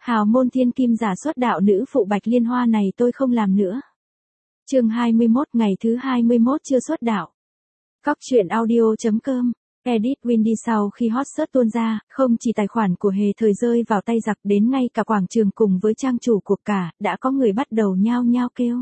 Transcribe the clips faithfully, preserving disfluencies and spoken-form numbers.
Hào môn thiên kim giả xuất đạo nữ phụ Bạch Liên Hoa này tôi không làm nữa. Chương hai mươi mốt, ngày thứ hai mươi mốt chưa xuất đạo. Cóc truyện audio chấm com. Edit Windy sau khi hot search tuôn ra, không chỉ tài khoản của Hề Thời rơi vào tay giặc, đến ngay cả quảng trường cùng với trang chủ cuộc cả, đã có người bắt đầu nhao nhao kêu.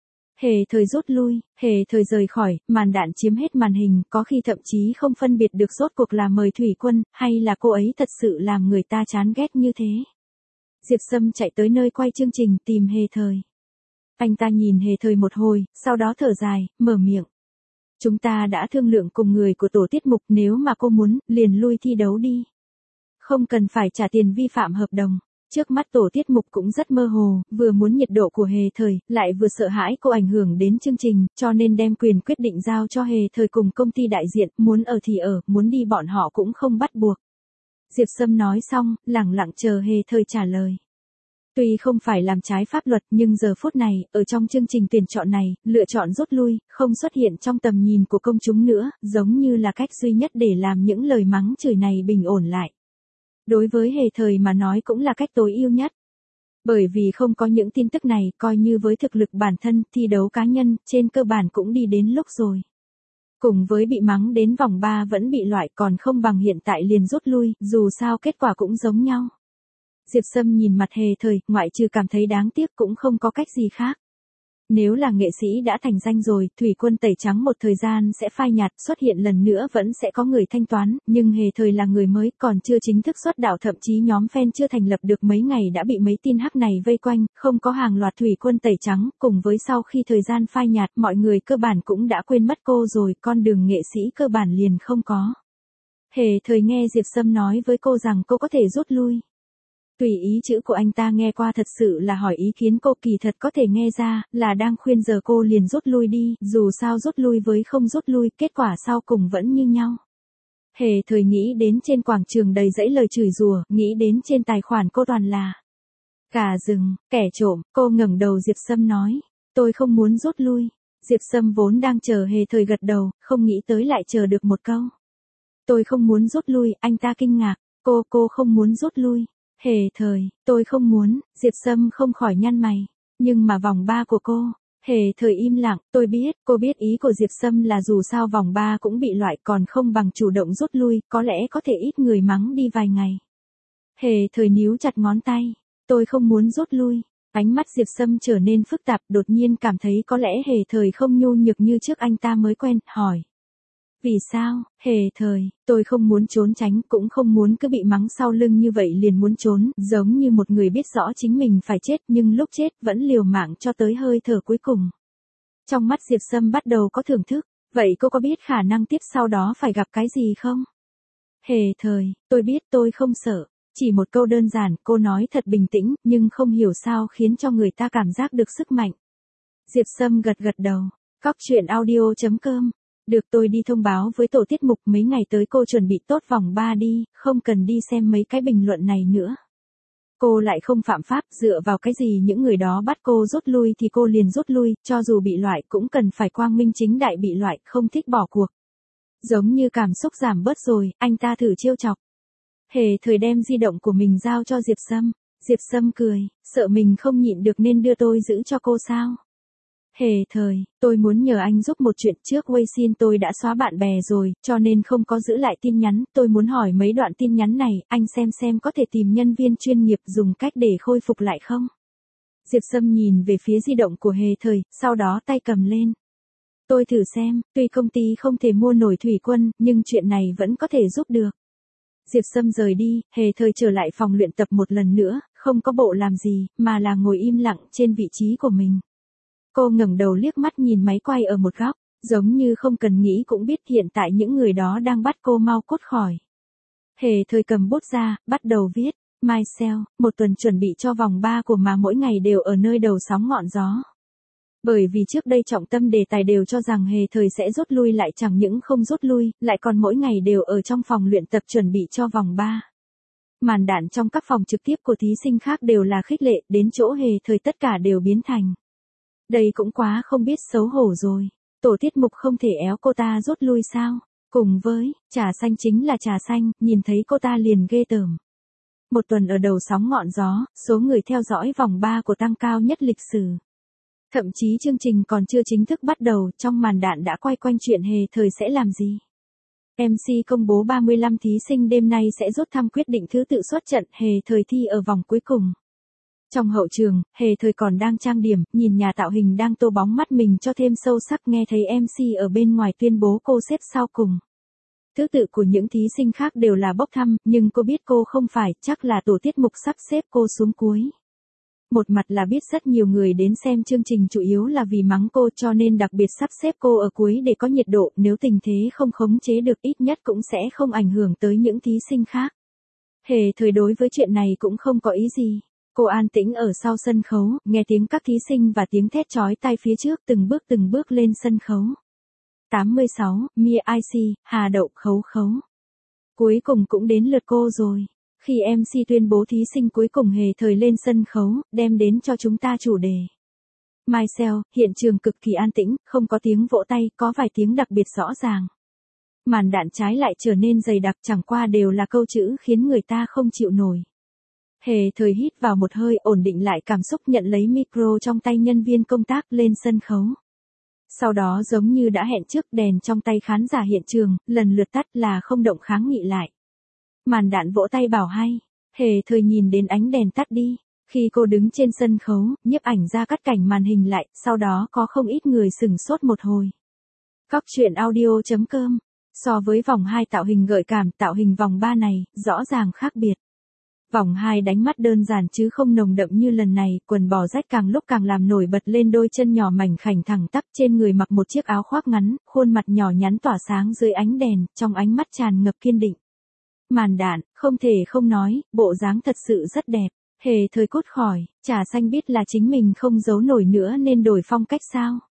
Hề Thời rút lui, Hề Thời rời khỏi, màn đạn chiếm hết màn hình, có khi thậm chí không phân biệt được rốt cuộc là mời Thủy Quân, hay là cô ấy thật sự làm người ta chán ghét như thế. Diệp Sâm chạy tới nơi quay chương trình tìm Hề Thời. Anh ta nhìn Hề Thời một hồi, sau đó thở dài, mở miệng. Chúng ta đã thương lượng cùng người của tổ tiết mục, nếu mà cô muốn, liền lui thi đấu đi. Không cần phải trả tiền vi phạm hợp đồng. Trước mắt tổ tiết mục cũng rất mơ hồ, vừa muốn nhiệt độ của Hề Thời, lại vừa sợ hãi cô ảnh hưởng đến chương trình, cho nên đem quyền quyết định giao cho Hề Thời cùng công ty đại diện, muốn ở thì ở, muốn đi bọn họ cũng không bắt buộc. Diệp Sâm nói xong, lẳng lặng chờ Hề Thời trả lời. Tuy không phải làm trái pháp luật nhưng giờ phút này, ở trong chương trình tuyển chọn này, lựa chọn rút lui, không xuất hiện trong tầm nhìn của công chúng nữa, giống như là cách duy nhất để làm những lời mắng chửi này bình ổn lại. Đối với Hề Thời mà nói cũng là cách tối ưu nhất. Bởi vì không có những tin tức này, coi như với thực lực bản thân, thi đấu cá nhân, trên cơ bản cũng đi đến lúc rồi. Cùng với bị mắng đến vòng ba vẫn bị loại, còn không bằng hiện tại liền rút lui, dù sao kết quả cũng giống nhau. Diệp Sâm nhìn mặt Hề Thời, ngoại trừ cảm thấy đáng tiếc cũng không có cách gì khác. Nếu là nghệ sĩ đã thành danh rồi, Thủy Quân tẩy trắng một thời gian sẽ phai nhạt, xuất hiện lần nữa vẫn sẽ có người thanh toán, nhưng Hề Thời là người mới, còn chưa chính thức xuất đạo, thậm chí nhóm fan chưa thành lập được mấy ngày đã bị mấy tin hắc này vây quanh, không có hàng loạt Thủy Quân tẩy trắng, cùng với sau khi thời gian phai nhạt, mọi người cơ bản cũng đã quên mất cô rồi, con đường nghệ sĩ cơ bản liền không có. Hề Thời nghe Diệp Sâm nói với cô rằng cô có thể rút lui. Tùy ý chữ của anh ta nghe qua thật sự là hỏi ý kiến, cô kỳ thật có thể nghe ra, là đang khuyên giờ cô liền rút lui đi, dù sao rút lui với không rút lui, kết quả sau cùng vẫn như nhau. Hề Thời nghĩ đến trên quảng trường đầy dãy lời chửi rủa, nghĩ đến trên tài khoản cô toàn là gà rừng, kẻ trộm, cô ngẩng đầu Diệp Sâm nói, tôi không muốn rút lui. Diệp Sâm vốn đang chờ Hề Thời gật đầu, không nghĩ tới lại chờ được một câu. Tôi không muốn rút lui, anh ta kinh ngạc, cô, cô không muốn rút lui. Hề Thời, tôi không muốn, Diệp Sâm không khỏi nhăn mày. Nhưng mà vòng ba của cô, Hề Thời im lặng, tôi biết, cô biết ý của Diệp Sâm là dù sao vòng ba cũng bị loại, còn không bằng chủ động rút lui, có lẽ có thể ít người mắng đi vài ngày. Hề Thời níu chặt ngón tay, tôi không muốn rút lui. Ánh mắt Diệp Sâm trở nên phức tạp, đột nhiên cảm thấy có lẽ Hề Thời không nhu nhược như trước anh ta mới quen, hỏi. Vì sao, Hề Thời, tôi không muốn trốn tránh, cũng không muốn cứ bị mắng sau lưng như vậy liền muốn trốn, giống như một người biết rõ chính mình phải chết nhưng lúc chết vẫn liều mạng cho tới hơi thở cuối cùng. Trong mắt Diệp Sâm bắt đầu có thưởng thức, vậy cô có biết khả năng tiếp sau đó phải gặp cái gì không? Hề Thời, tôi biết, tôi không sợ. Chỉ một câu đơn giản, cô nói thật bình tĩnh, nhưng không hiểu sao khiến cho người ta cảm giác được sức mạnh. Diệp Sâm gật gật đầu. Cóc truyện audio chấm com. Được, tôi đi thông báo với tổ tiết mục, mấy ngày tới cô chuẩn bị tốt vòng ba đi, không cần đi xem mấy cái bình luận này nữa. Cô lại không phạm pháp, dựa vào cái gì những người đó bắt cô rút lui thì cô liền rút lui, cho dù bị loại cũng cần phải quang minh chính đại bị loại, không thích bỏ cuộc. Giống như cảm xúc giảm bớt rồi, anh ta thử trêu chọc. Hề Thời đem di động của mình giao cho Diệp Sâm. Diệp Sâm cười, sợ mình không nhịn được nên đưa tôi giữ cho cô sao? Hề Thời, tôi muốn nhờ anh giúp một chuyện, trước Weixin tôi đã xóa bạn bè rồi, cho nên không có giữ lại tin nhắn, tôi muốn hỏi mấy đoạn tin nhắn này, anh xem xem có thể tìm nhân viên chuyên nghiệp dùng cách để khôi phục lại không? Diệp Sâm nhìn về phía di động của Hề Thời, sau đó tay cầm lên. Tôi thử xem, tuy công ty không thể mua nổi Thủy Quân, nhưng chuyện này vẫn có thể giúp được. Diệp Sâm rời đi, Hề Thời trở lại phòng luyện tập một lần nữa, không có bộ làm gì, mà là ngồi im lặng trên vị trí của mình. Cô ngẩng đầu liếc mắt nhìn máy quay ở một góc, giống như không cần nghĩ cũng biết hiện tại những người đó đang bắt cô mau cút khỏi. Hề Thời cầm bút ra, bắt đầu viết, Myself, một tuần chuẩn bị cho vòng ba của mà mỗi ngày đều ở nơi đầu sóng ngọn gió. Bởi vì trước đây trọng tâm đề tài đều cho rằng Hề Thời sẽ rút lui, lại chẳng những không rút lui, lại còn mỗi ngày đều ở trong phòng luyện tập chuẩn bị cho vòng ba. Màn đạn trong các phòng trực tiếp của thí sinh khác đều là khích lệ, đến chỗ Hề Thời tất cả đều biến thành. Đây cũng quá không biết xấu hổ rồi. Tổ tiết mục không thể éo cô ta rút lui sao? Cùng với, trà xanh chính là trà xanh, nhìn thấy cô ta liền ghê tởm. Một tuần ở đầu sóng ngọn gió, số người theo dõi vòng ba của tăng cao nhất lịch sử. Thậm chí chương trình còn chưa chính thức bắt đầu, trong màn đạn đã quay quanh chuyện Hề Thời sẽ làm gì. em xê công bố ba mươi lăm thí sinh đêm nay sẽ rút thăm quyết định thứ tự xuất trận Hề Thời thi ở vòng cuối cùng. Trong hậu trường, Hề Thời còn đang trang điểm, nhìn nhà tạo hình đang tô bóng mắt mình cho thêm sâu sắc, nghe thấy em xê ở bên ngoài tuyên bố cô xếp sau cùng. Thứ tự của những thí sinh khác đều là bốc thăm, nhưng cô biết cô không phải, chắc là tổ tiết mục sắp xếp cô xuống cuối. Một mặt là biết rất nhiều người đến xem chương trình chủ yếu là vì mắng cô cho nên đặc biệt sắp xếp cô ở cuối để có nhiệt độ, nếu tình thế không khống chế được ít nhất cũng sẽ không ảnh hưởng tới những thí sinh khác. Hề Thời đối với chuyện này cũng không có ý gì. Cô an tĩnh ở sau sân khấu, nghe tiếng các thí sinh và tiếng thét chói tai phía trước, từng bước từng bước lên sân khấu. tám mươi sáu, Mia i xê, Hà Đậu Khấu Khấu. Cuối cùng cũng đến lượt cô rồi. Khi em xê tuyên bố thí sinh cuối cùng Hề Thời lên sân khấu, đem đến cho chúng ta chủ đề. Myself, hiện trường cực kỳ an tĩnh, không có tiếng vỗ tay, có vài tiếng đặc biệt rõ ràng. Màn đạn trái lại trở nên dày đặc, chẳng qua đều là câu chữ khiến người ta không chịu nổi. Hề Thời hít vào một hơi, ổn định lại cảm xúc, nhận lấy micro trong tay nhân viên công tác, lên sân khấu. Sau đó giống như đã hẹn trước, đèn trong tay khán giả hiện trường, lần lượt tắt là không động kháng nghị lại. Màn đạn vỗ tay bảo hay. Hề Thời nhìn đến ánh đèn tắt đi. Khi cô đứng trên sân khấu, nhiếp ảnh ra cắt cảnh màn hình lại, sau đó có không ít người sửng sốt một hồi. Cóc truyện audio chấm com. So với vòng hai tạo hình gợi cảm, tạo hình vòng ba này, rõ ràng khác biệt. Vòng hai đánh mắt đơn giản chứ không nồng đậm như lần này, quần bò rách càng lúc càng làm nổi bật lên đôi chân nhỏ mảnh khảnh thẳng tắp, trên người mặc một chiếc áo khoác ngắn, khuôn mặt nhỏ nhắn tỏa sáng dưới ánh đèn, trong ánh mắt tràn ngập kiên định. Màn đạn, không thể không nói, bộ dáng thật sự rất đẹp. Hề Thời cốt khỏi, Trà Xanh biết là chính mình không giấu nổi nữa nên đổi phong cách sao.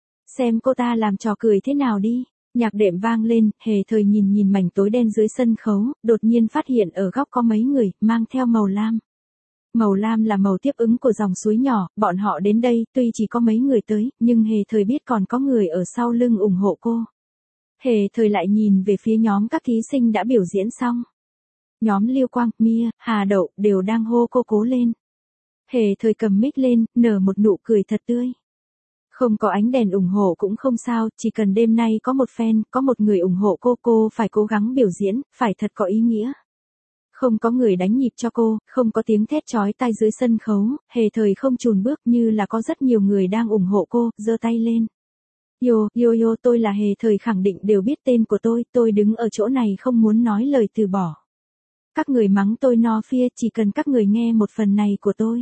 Xem cô ta làm trò cười thế nào đi. Nhạc đệm vang lên, Hề Thời nhìn nhìn mảnh tối đen dưới sân khấu, đột nhiên phát hiện ở góc có mấy người, mang theo màu lam. Màu lam là màu tiếp ứng của dòng suối nhỏ, bọn họ đến đây, tuy chỉ có mấy người tới, nhưng Hề Thời biết còn có người ở sau lưng ủng hộ cô. Hề Thời lại nhìn về phía nhóm các thí sinh đã biểu diễn xong. Nhóm Lưu Quang, Mia, Hà Đậu, đều đang hô cô cố lên. Hề Thời cầm mic lên, nở một nụ cười thật tươi. Không có ánh đèn ủng hộ cũng không sao, chỉ cần đêm nay có một fan, có một người ủng hộ cô, cô phải cố gắng biểu diễn, phải thật có ý nghĩa. Không có người đánh nhịp cho cô, không có tiếng thét chói tai dưới sân khấu, Hề Thời không chùn bước, như là có rất nhiều người đang ủng hộ cô, giơ tay lên. Yo, yo yo, tôi là Hề Thời, khẳng định đều biết tên của tôi, tôi đứng ở chỗ này không muốn nói lời từ bỏ. Các người mắng tôi no phia, chỉ cần các người nghe một phần này của tôi.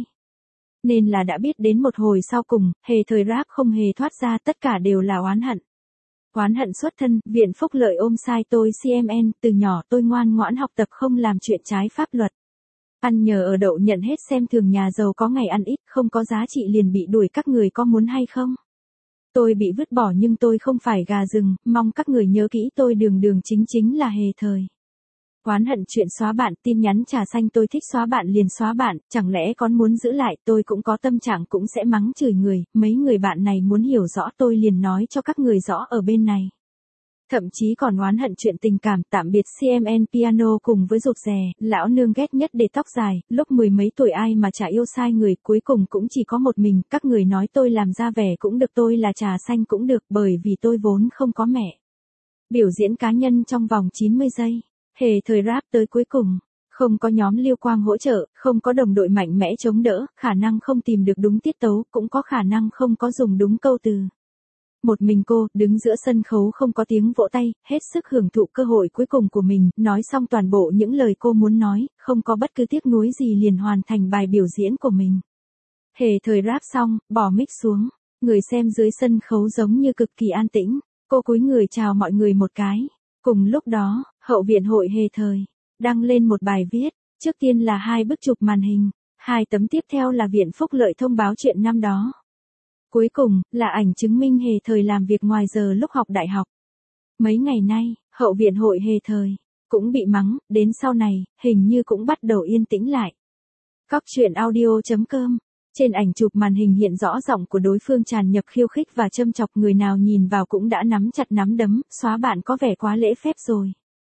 Nên là đã biết đến một hồi sau cùng, Hề Thời rap không hề thoát ra, tất cả đều là oán hận. Oán hận xuất thân, Viện Phúc Lợi ôm sai tôi xê em en, từ nhỏ tôi ngoan ngoãn học tập không làm chuyện trái pháp luật. Ăn nhờ ở đậu, nhận hết xem thường nhà giàu có ngày ăn ít, không có giá trị liền bị đuổi, các người có muốn hay không? Tôi bị vứt bỏ nhưng tôi không phải gà rừng, mong các người nhớ kỹ tôi, đường đường chính chính là Hề Thời. Oán hận chuyện xóa bạn, tin nhắn Trà Xanh, tôi thích xóa bạn liền xóa bạn, chẳng lẽ con muốn giữ lại, tôi cũng có tâm trạng cũng sẽ mắng chửi người, mấy người bạn này muốn hiểu rõ tôi liền nói cho các người rõ ở bên này. Thậm chí còn oán hận chuyện tình cảm, tạm biệt xê em en piano cùng với rụt rè, lão nương ghét nhất để tóc dài, lúc mười mấy tuổi ai mà chả yêu sai người, cuối cùng cũng chỉ có một mình, các người nói tôi làm ra vẻ cũng được, tôi là Trà Xanh cũng được, bởi vì tôi vốn không có mẹ. Biểu diễn cá nhân trong vòng chín mươi giây. Hề Thời rap tới cuối cùng, không có nhóm Lưu Quang hỗ trợ, không có đồng đội mạnh mẽ chống đỡ, khả năng không tìm được đúng tiết tấu, cũng có khả năng không có dùng đúng câu từ. Một mình cô, đứng giữa sân khấu không có tiếng vỗ tay, hết sức hưởng thụ cơ hội cuối cùng của mình, nói xong toàn bộ những lời cô muốn nói, không có bất cứ tiếc nuối gì liền hoàn thành bài biểu diễn của mình. Hề Thời rap xong, bỏ mic xuống, người xem dưới sân khấu giống như cực kỳ an tĩnh, cô cúi người chào mọi người một cái. Cùng lúc đó, hậu viện hội Hề Thời đăng lên một bài viết, trước tiên là hai bức chụp màn hình, hai tấm tiếp theo là Viện Phúc Lợi thông báo chuyện năm đó. Cuối cùng, là ảnh chứng minh Hề Thời làm việc ngoài giờ lúc học đại học. Mấy ngày nay, hậu viện hội Hề Thời cũng bị mắng, đến sau này, hình như cũng bắt đầu yên tĩnh lại. Cóc truyện audio chấm com. Trên ảnh chụp màn hình hiện rõ giọng của đối phương tràn nhập khiêu khích và châm chọc, người nào nhìn vào cũng đã nắm chặt nắm đấm, xóa bạn có vẻ quá lễ phép rồi.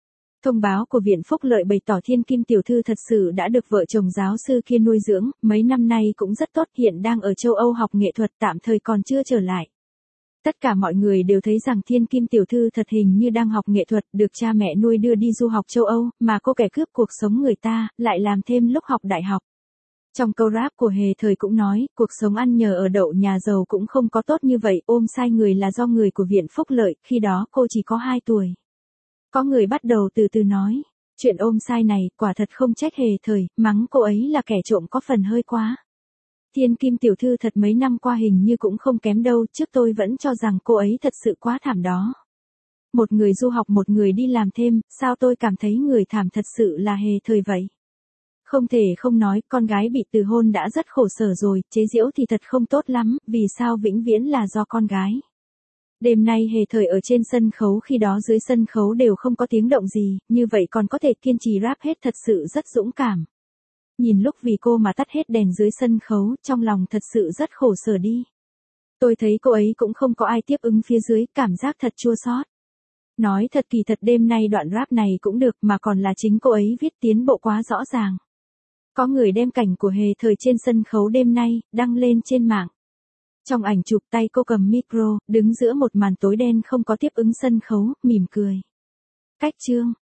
Thông báo của Viện Phúc Lợi bày tỏ Thiên Kim tiểu thư thật sự đã được vợ chồng giáo sư kia nuôi dưỡng, mấy năm nay cũng rất tốt, hiện đang ở châu Âu học nghệ thuật, tạm thời còn chưa trở lại. Tất cả mọi người đều thấy rằng Thiên Kim tiểu thư thật hình như đang học nghệ thuật, được cha mẹ nuôi đưa đi du học châu Âu, mà cô kẻ cướp cuộc sống người ta, lại làm thêm lúc học đại học. Trong câu rap của Hề Thời cũng nói, cuộc sống ăn nhờ ở đậu nhà giàu cũng không có tốt như vậy, ôm sai người là do người của Viện Phúc Lợi, khi đó cô chỉ có hai tuổi. Có người bắt đầu từ từ nói, chuyện ôm sai này, quả thật không trách Hề Thời, mắng cô ấy là kẻ trộm có phần hơi quá. Thiên Kim tiểu thư thật mấy năm qua hình như cũng không kém đâu, trước tôi vẫn cho rằng cô ấy thật sự quá thảm đó. Một người du học một người đi làm thêm, sao tôi cảm thấy người thảm thật sự là Hề Thời vậy? Không thể không nói, con gái bị từ hôn đã rất khổ sở rồi, chế giễu thì thật không tốt lắm, vì sao vĩnh viễn là do con gái. Đêm nay Hề Thời ở trên sân khấu, khi đó dưới sân khấu đều không có tiếng động gì, như vậy còn có thể kiên trì rap hết, thật sự rất dũng cảm. Nhìn lúc vì cô mà tắt hết đèn dưới sân khấu, trong lòng thật sự rất khổ sở đi. Tôi thấy cô ấy cũng không có ai tiếp ứng phía dưới, cảm giác thật chua xót. Nói thật kỳ thật đêm nay đoạn rap này cũng được, mà còn là chính cô ấy viết, tiến bộ quá rõ ràng. Có người đem cảnh của Hề Thời trên sân khấu đêm nay, đăng lên trên mạng. Trong ảnh chụp tay cô cầm micro, đứng giữa một màn tối đen không có tiếp ứng sân khấu, mỉm cười. Cách chương.